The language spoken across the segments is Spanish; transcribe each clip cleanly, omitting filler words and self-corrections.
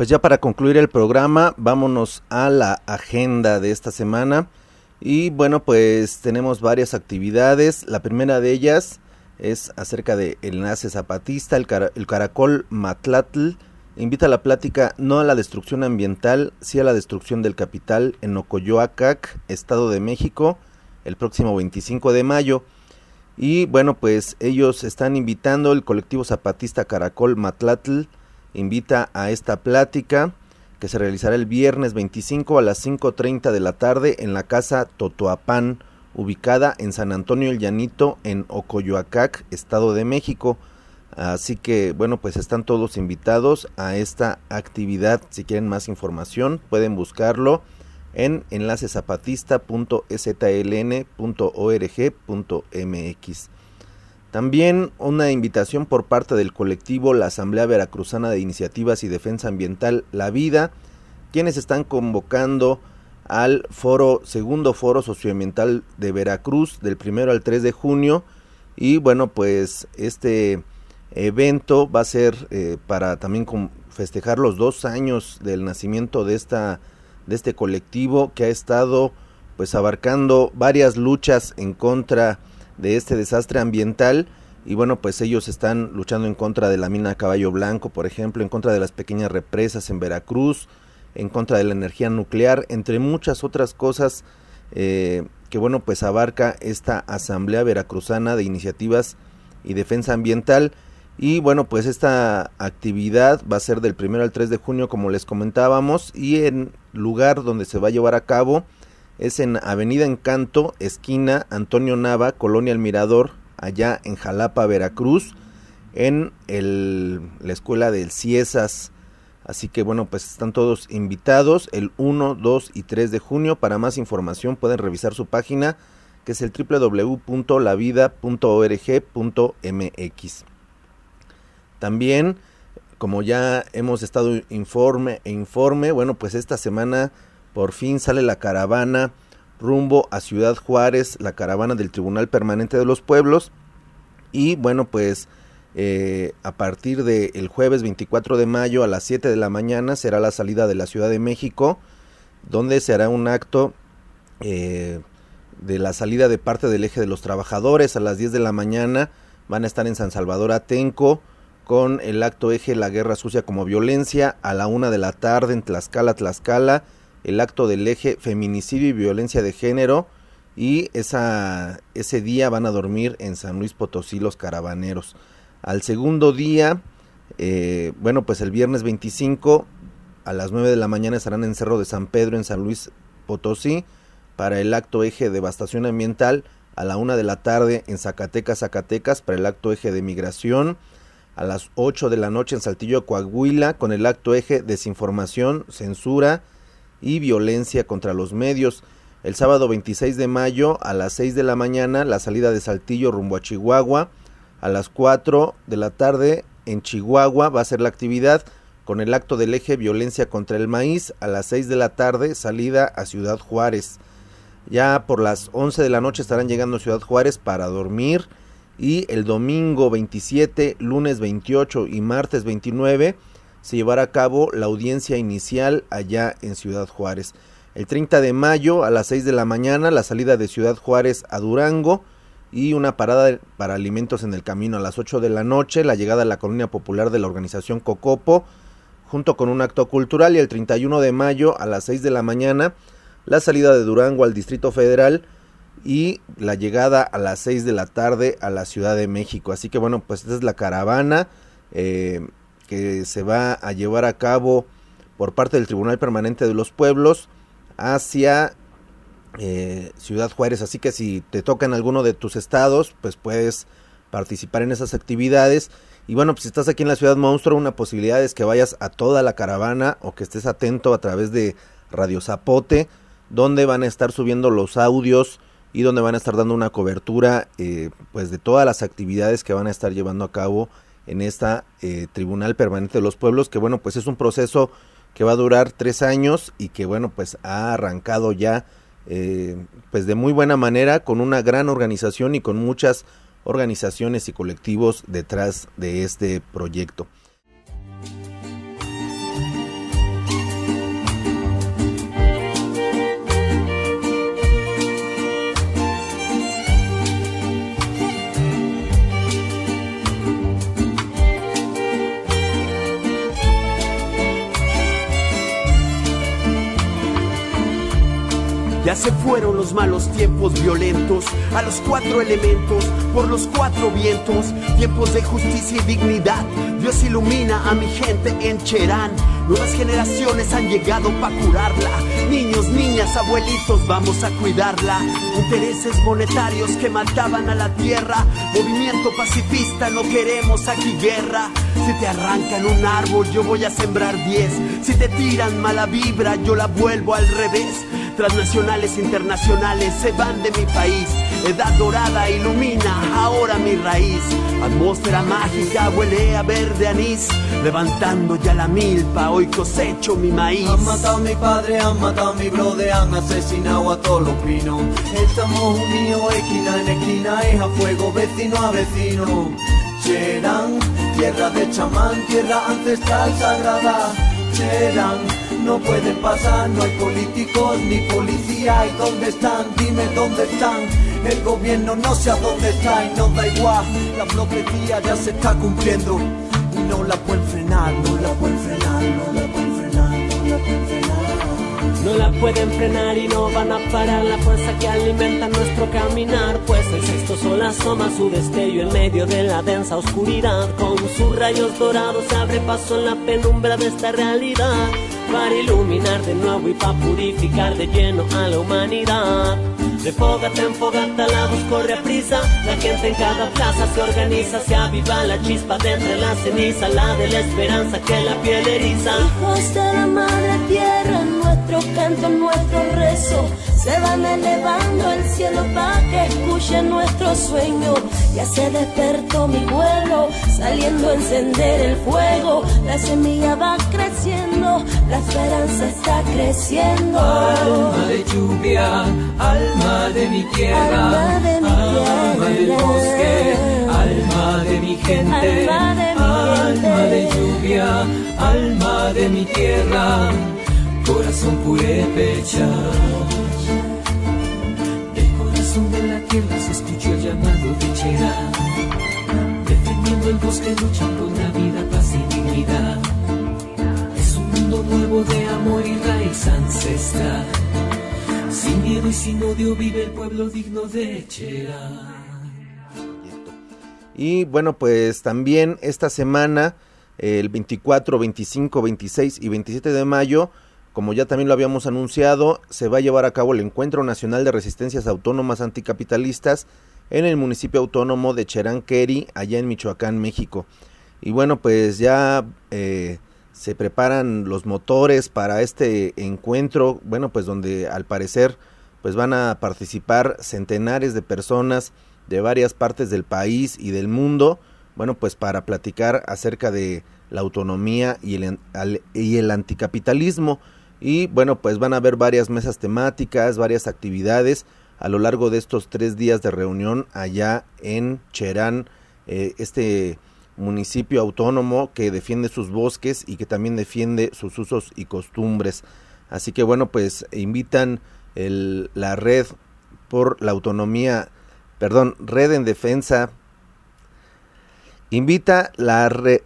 Pues ya para concluir el programa, vámonos a la agenda de esta semana. Y bueno, pues tenemos varias actividades. La primera de ellas es acerca de Enlace Zapatista. El Caracol Matlatl invita a la plática no a la destrucción ambiental, sí a la destrucción del capital en Ocoyoacac, Estado de México, el próximo 25 de mayo. Y bueno, pues ellos están invitando, el colectivo zapatista Caracol Matlatl invita a esta plática que se realizará el viernes 25 a las 5:30 de la tarde en la Casa Totoapán, ubicada en San Antonio el Llanito, en Ocoyoacac, Estado de México. Así que bueno, pues están todos invitados a esta actividad. Si quieren más información pueden buscarlo en enlacezapatista.sln.org.mx. También una invitación por parte del colectivo La Asamblea Veracruzana de Iniciativas y Defensa Ambiental La Vida, quienes están convocando al segundo foro socioambiental de Veracruz del 1 al 3 de junio. Y bueno, pues este evento va a ser para también festejar los 2 años del nacimiento de este colectivo, que ha estado pues abarcando varias luchas en contra de este desastre ambiental. Y bueno, pues ellos están luchando en contra de la mina Caballo Blanco, por ejemplo, en contra de las pequeñas represas en Veracruz, en contra de la energía nuclear, entre muchas otras cosas que bueno, pues abarca esta Asamblea Veracruzana de Iniciativas y Defensa Ambiental. Y bueno, pues esta actividad va a ser del 1 al 3 de junio, como les comentábamos, y en lugar donde se va a llevar a cabo es en Avenida Encanto, esquina Antonio Nava, Colonia El Mirador, allá en Jalapa, Veracruz, en la escuela del Ciesas. Así que bueno, pues están todos invitados el 1, 2 y 3 de junio. Para más información pueden revisar su página, que es el www.lavida.org.mx. También, como ya hemos estado informe, bueno, pues esta semana por fin sale la caravana rumbo a Ciudad Juárez, la caravana del Tribunal Permanente de los Pueblos. Y bueno, pues a partir del jueves 24 de mayo a las 7 de la mañana será la salida de la Ciudad de México, donde se hará un acto de la salida de parte del Eje de los Trabajadores. A las 10 de la mañana van a estar en San Salvador Atenco con el acto eje La Guerra Sucia como Violencia. A la 1 de la tarde en Tlaxcala, el acto del eje Feminicidio y Violencia de Género. Y ese día van a dormir en San Luis Potosí los caravaneros. Al segundo día, bueno, pues el viernes 25 a las 9 de la mañana estarán en Cerro de San Pedro en San Luis Potosí para el acto eje Devastación Ambiental. A la 1 de la tarde en Zacatecas para el acto eje de Migración. A las 8 de la noche en Saltillo, Coahuila, con el acto eje Desinformación, Censura y Violencia contra los Medios. El sábado 26 de mayo a las 6 de la mañana, la salida de Saltillo rumbo a Chihuahua. A las 4 de la tarde en Chihuahua va a ser la actividad con el acto del eje Violencia contra el Maíz. A las 6 de la tarde, salida a Ciudad Juárez. Ya por las 11 de la noche estarán llegando a Ciudad Juárez para dormir. Y el domingo 27, lunes 28 y martes 29 se llevará a cabo la audiencia inicial allá en Ciudad Juárez. El 30 de mayo a las 6 de la mañana la salida de Ciudad Juárez a Durango y una parada para alimentos en el camino. A las 8 de la noche la llegada a la colonia popular de la organización Cocopo junto con un acto cultural. Y el 31 de mayo a las 6 de la mañana la salida de Durango al Distrito Federal y la llegada a las 6 de la tarde a la Ciudad de México. Así que bueno, pues esta es la caravana que se va a llevar a cabo por parte del Tribunal Permanente de los Pueblos hacia Ciudad Juárez. Así que si te toca en alguno de tus estados, pues puedes participar en esas actividades. Y bueno, pues si estás aquí en la Ciudad Monstruo, una posibilidad es que vayas a toda la caravana o que estés atento a través de Radio Zapote, donde van a estar subiendo los audios y donde van a estar dando una cobertura pues de todas las actividades que van a estar llevando a cabo en esta Tribunal Permanente de los Pueblos, que bueno, pues es un proceso que va a durar 3 años y que bueno, pues ha arrancado ya pues de muy buena manera, con una gran organización y con muchas organizaciones y colectivos detrás de este proyecto. Ya se fueron los malos tiempos violentos, a los 4 elementos, por los 4 vientos, tiempos de justicia y dignidad. Dios ilumina a mi gente en Cherán. Nuevas generaciones han llegado para curarla. Niños, niñas, abuelitos, vamos a cuidarla. Intereses monetarios que mataban a la tierra. Movimiento pacifista, no queremos aquí guerra. Si te arrancan un árbol, yo voy a sembrar 10. Si te tiran mala vibra, yo la vuelvo al revés. Transnacionales, internacionales se van de mi país. Edad dorada ilumina ahora mi raíz. Atmósfera mágica huele a verde anís. Levantando ya la milpa, hoy cosecho mi maíz. Han matado a mi padre, han matado a mi brother, han asesinado a todos los pinos. Estamos unidos esquina en esquina, es a fuego, vecino a vecino. Cherán, tierra de chamán, tierra ancestral sagrada. Cherán, no pueden pasar, no hay políticos ni policía. ¿Y dónde están? Dime dónde están. El gobierno no sé a dónde está y nos da igual. La profecía ya se está cumpliendo y no la pueden frenar, no la pueden frenar, no la pueden frenar, no la pueden frenar. No la pueden frenar y no van a parar la fuerza que alimenta nuestro caminar. Pues el sexto sol asoma su destello en medio de la densa oscuridad. Con sus rayos dorados se abre paso en la penumbra de esta realidad, para iluminar de nuevo y para purificar de lleno a la humanidad. De fogata en fogata la voz corre a prisa, la gente en cada plaza se organiza, se aviva la chispa de entre la ceniza, la de la esperanza que la piel eriza. Hijos de la madre tierra, nuestro canto, nuestro rezo, se van elevando al cielo para que escuchen nuestro sueño. Ya se despertó mi vuelo, saliendo a encender el fuego. La semilla va creciendo, la esperanza está creciendo. Alma de lluvia, alma de mi tierra, alma de mi tierra, alma del bosque, alma de mi gente, alma de mi gente, alma de lluvia, alma de mi tierra, corazón purépecha. Del corazón de la tierra se escuchó el llamado de Cherán, defendiendo el bosque, luchando la vida, paz y dignidad. Es un mundo nuevo de amor y raíz ancestral. Sin miedo y sin odio vive el pueblo digno de Cherán. Y bueno, pues también esta semana, el 24, 25, 26 y 27 de mayo, como ya también lo habíamos anunciado, se va a llevar a cabo el Encuentro Nacional de Resistencias Autónomas Anticapitalistas en el municipio autónomo de Cherán-Queri, allá en Michoacán, México. Y bueno, pues ya se preparan los motores para este encuentro, bueno, pues donde al parecer pues van a participar centenares de personas de varias partes del país y del mundo, bueno, pues para platicar acerca de la autonomía y el anticapitalismo. Y bueno, pues van a haber varias mesas temáticas, varias actividades a lo largo de estos 3 días de reunión allá en Cherán, este municipio autónomo que defiende sus bosques y que también defiende sus usos y costumbres. Así que bueno, pues invitan la red por la autonomía, Red en Defensa, invita la Red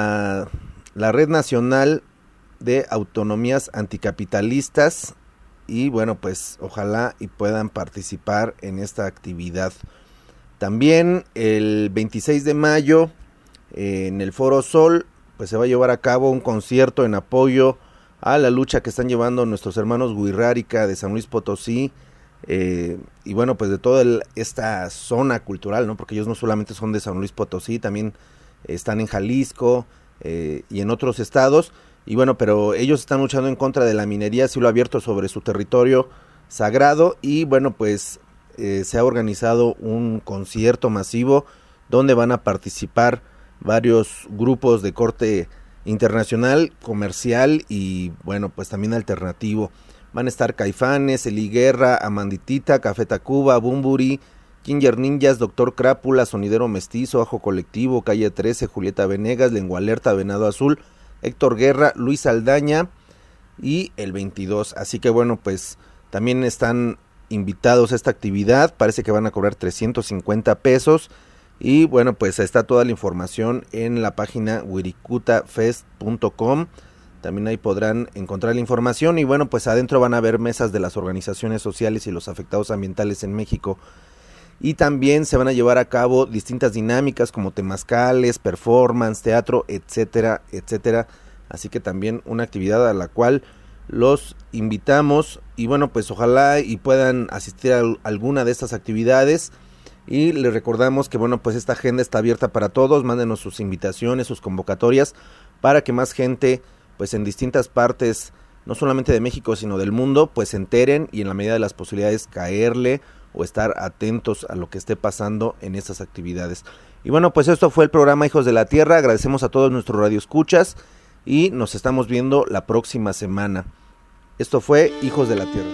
Nacional de Autonomías Anticapitalistas, y bueno, pues ojalá y puedan participar en esta actividad. También el 26 de mayo en el Foro Sol pues se va a llevar a cabo un concierto en apoyo a la lucha que están llevando nuestros hermanos Wixárika de San Luis Potosí, y bueno, pues de toda esta zona cultural, ¿no? Porque ellos no solamente son de San Luis Potosí, también están en Jalisco y en otros estados. Y bueno, pero ellos están luchando en contra de la minería a cielo abierto sobre su territorio sagrado. Y bueno, pues se ha organizado un concierto masivo donde van a participar varios grupos de corte internacional, comercial y bueno, pues también alternativo. Van a estar Caifanes, Eli Guerra, Amanditita, Café Tacuba, Bumburi, Ginger Ninjas, Doctor Crápula, Sonidero Mestizo, Ajo Colectivo, Calle 13, Julieta Venegas, Lengua Alerta, Venado Azul, Héctor Guerra, Luis Aldaña y el 22. Así que bueno, pues también están invitados a esta actividad. Parece que van a cobrar 350 pesos. Y bueno, pues está toda la información en la página wiricutafest.com. también ahí podrán encontrar la información. Y bueno, pues adentro van a haber mesas de las organizaciones sociales y los afectados ambientales en México. Y también se van a llevar a cabo distintas dinámicas como temazcales, performance, teatro, etcétera, etcétera. Así que también una actividad a la cual los invitamos. Y bueno, pues ojalá y puedan asistir a alguna de estas actividades. Y les recordamos que bueno, pues esta agenda está abierta para todos. Mándenos sus invitaciones, sus convocatorias, para que más gente, pues en distintas partes, no solamente de México, sino del mundo, pues se enteren y en la medida de las posibilidades caerle o estar atentos a lo que esté pasando en estas actividades. Y bueno, pues esto fue el programa Hijos de la Tierra. Agradecemos a todos nuestros radioescuchas y nos estamos viendo la próxima semana. Esto fue Hijos de la Tierra.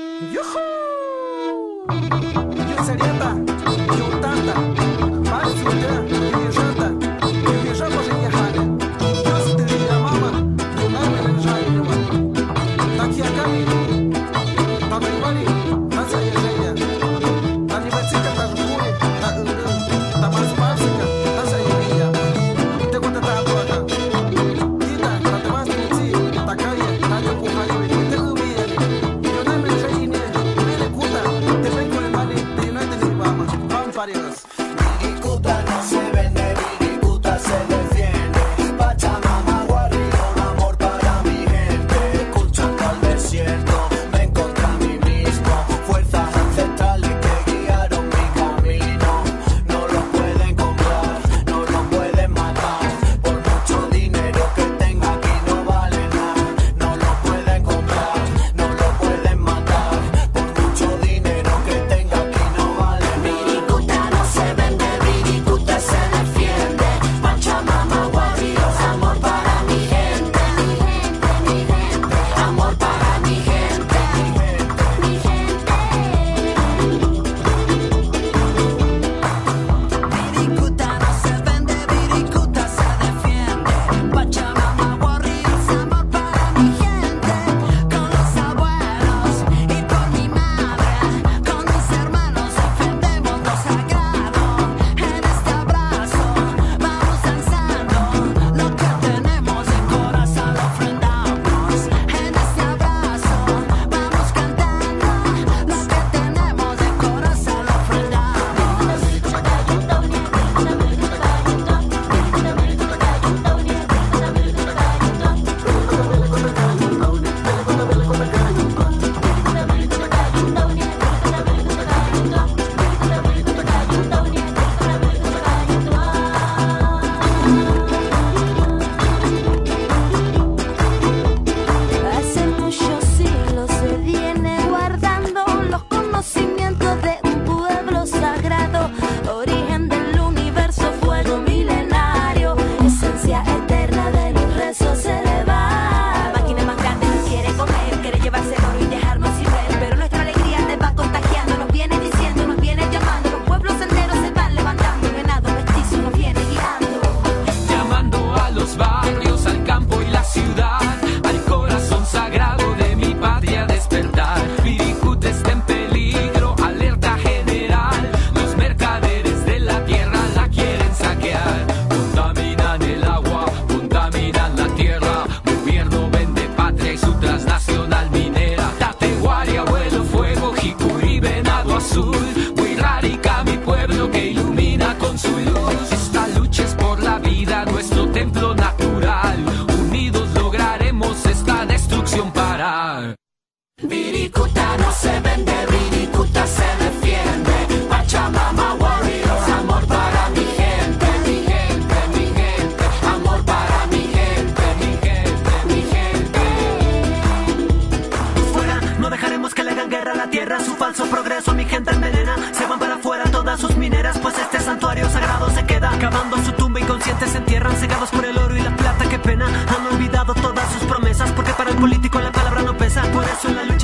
Cavando su tumba inconscientes se entierran, cegados por el oro y la plata, qué pena. Han olvidado todas sus promesas, porque para el político la palabra no pesa. Por eso en la lucha